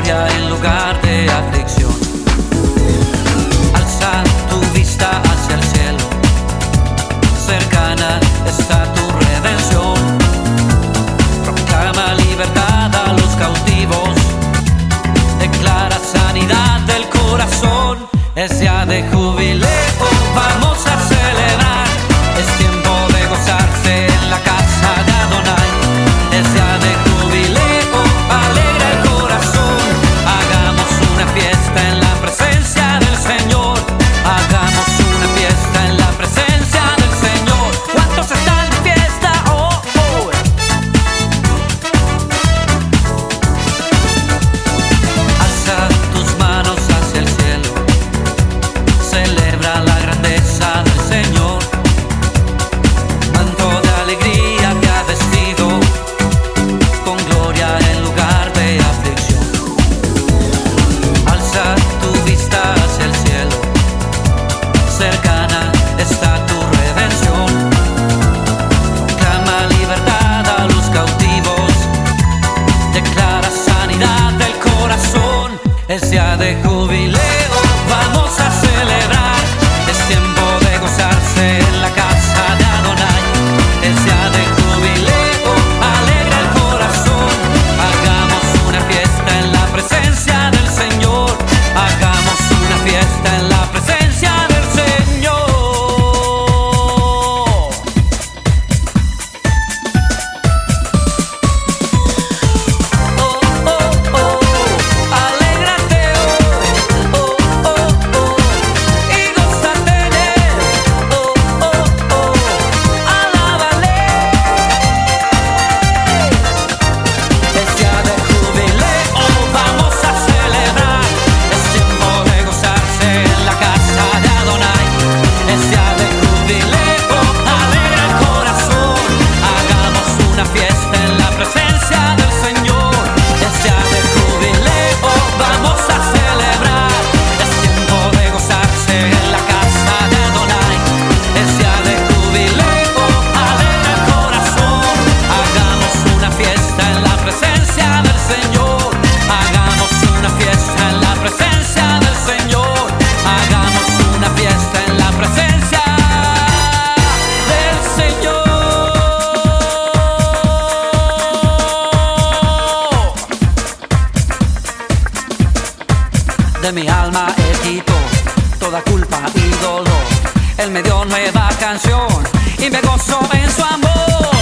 gloria en lugar de aflicción. Alza tu vista hacia el cielo, cercana está tu redención. Proclama libertad a los cautivos, declara sanidad del corazón. Es día de jubileo, vamos a celebrar. Es tiempo de gozarse en la casa de Adonai. Es día de jubileo, alegra el corazón. Hagamos una fiesta en la presencia del Señor. Hagamos una fiesta en la presencia del Señor. ¿Cuántos están de fiesta? Oh, oh. Alza tus manos hacia el cielo, celebra la grandeza del Señor. Manto de alegría te ha vestido, con gloria en lugar de aflicción. Alza tu vista hacia el cielo, cercana está tu redención. Proclama libertad a los cautivos, declara sanidad del corazón. Es día de jubileo, vamos a celebrar. Es tiempo de gozarse en la casa de Adonai. Es día de jubileo, alegra el corazón. Hagamos una fiesta en la presencia del Señor. Hagamos una fiesta en la presencia del Señor. Oh, oh, oh, alégrate hoy. Oh, oh, oh, y gózate en él. Oh, oh, oh, alábale. Es día de jubileo, vamos a celebrar. Es tiempo de gozarse en la casa de Adonai. Es día de jubileo, alegra el corazón. Hagamos una fiesta en la presencia del Señor. Es día de jubileo, vamos a celebrar. Es tiempo de gozarse en la casa de Adonai. Es día de jubileo, alegra el corazón. Hagamos una fiesta en la presencia del Señor. Hagamos una fiesta en la presencia del Señor. Hagamos una fiesta en la presencia del Señor. De mi alma Él quitó toda culpa y dolor. Él me dio nueva canción y me gozo en su amor.